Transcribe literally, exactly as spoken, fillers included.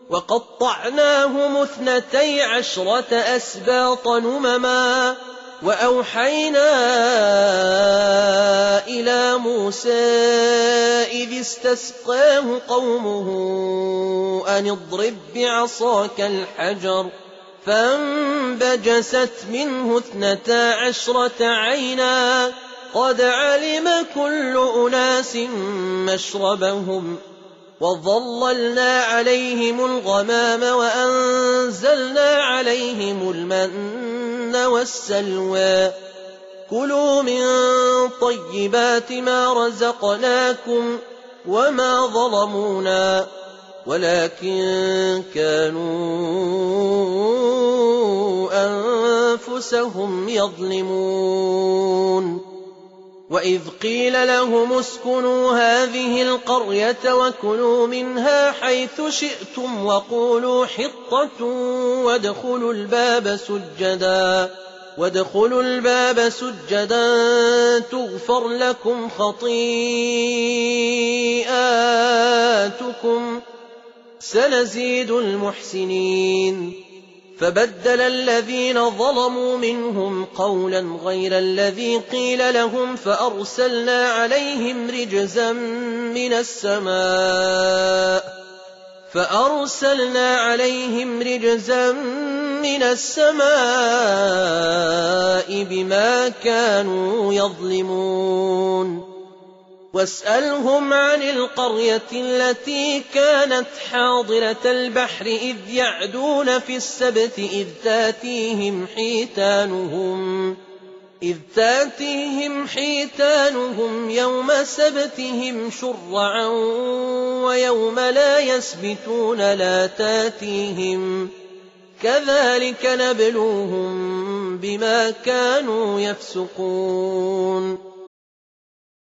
وقطعناهم اثنتي عشرة أسباط نمما وأوحينا إلى موسى إذ استسقاه قومه أن اضرب بعصاك الحجر فانبجست منه اثنتا عشرة عينا قد علم كل أناس مشربهم وظللنا عليهم الغمام وأنزلنا عليهم المن والسلوى كلوا من طيبات ما رزقناكم وما ظلمونا ولكن كانوا أنفسهم يظلمون وإذ قيل لهم اسكنوا هذه القرية وكلوا منها حيث شئتم وقولوا حطة وادخلوا الباب سجدا وادخلوا الباب سجدا تغفر لكم خطيئاتكم سنزيد المحسنين فبدل الذين ظلموا منهم قولا غير الذي قيل لهم فأرسلنا عليهم رجزا من السماء فأرسلنا عليهم رجزا من السماء بما كانوا يظلمون واسألهم عن القرية التي كانت حاضرة البحر إذ يعدون في السبت إذ تاتيهم حيتانهم إذ تاتيهم حيتانهم يوم سبتهم شرعا ويوم لا يسبتون لا تاتيهم كذلك نبلوهم بما كانوا يفسقون